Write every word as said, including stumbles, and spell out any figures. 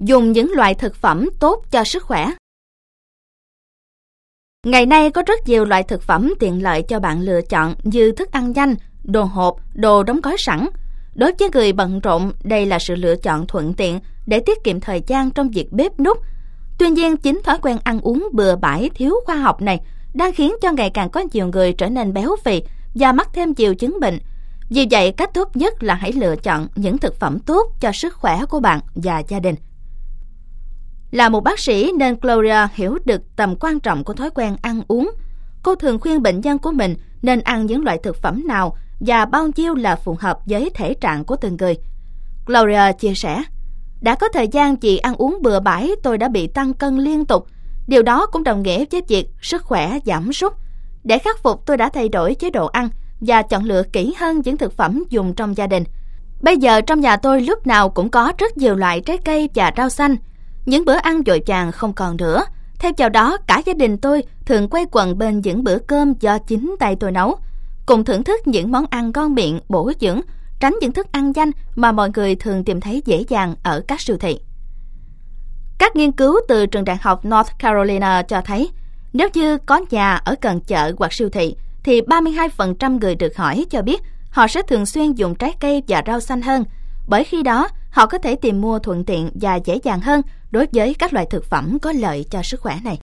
dùng những loại thực phẩm tốt cho sức khỏe. Ngày nay có rất nhiều loại thực phẩm tiện lợi cho bạn lựa chọn như thức ăn nhanh, đồ hộp, đồ đóng gói sẵn. Đối với người bận rộn, đây là sự lựa chọn thuận tiện để tiết kiệm thời gian trong việc bếp núc. Tuy nhiên, chính thói quen ăn uống bừa bãi thiếu khoa học này đang khiến cho ngày càng có nhiều người trở nên béo phì và mắc thêm nhiều chứng bệnh. Vì vậy, cách tốt nhất là hãy lựa chọn những thực phẩm tốt cho sức khỏe của bạn và gia đình. Là một bác sĩ nên Gloria hiểu được tầm quan trọng của thói quen ăn uống. Cô thường khuyên bệnh nhân của mình nên ăn những loại thực phẩm nào và bao nhiêu là phù hợp với thể trạng của từng người. Gloria chia sẻ, đã có thời gian chị ăn uống bừa bãi, tôi đã bị tăng cân liên tục. Điều đó cũng đồng nghĩa với việc sức khỏe giảm sút. Để khắc phục, tôi đã thay đổi chế độ ăn và chọn lựa kỹ hơn những thực phẩm dùng trong gia đình. Bây giờ trong nhà tôi lúc nào cũng có rất nhiều loại trái cây và rau xanh. Những bữa ăn vội vàng không còn nữa. Theo vào đó, cả gia đình tôi thường quây quần bên những bữa cơm do chính tay tôi nấu, cùng thưởng thức những món ăn ngon miệng, bổ dưỡng, tránh những thức ăn nhanh mà mọi người thường tìm thấy dễ dàng ở các siêu thị. Các nghiên cứu từ trường đại học North Carolina cho thấy, nếu như có nhà ở gần chợ hoặc siêu thị, thì ba mươi hai phần trăm người được hỏi cho biết họ sẽ thường xuyên dùng trái cây và rau xanh hơn, bởi khi đó họ có thể tìm mua thuận tiện và dễ dàng hơn đối với các loại thực phẩm có lợi cho sức khỏe này.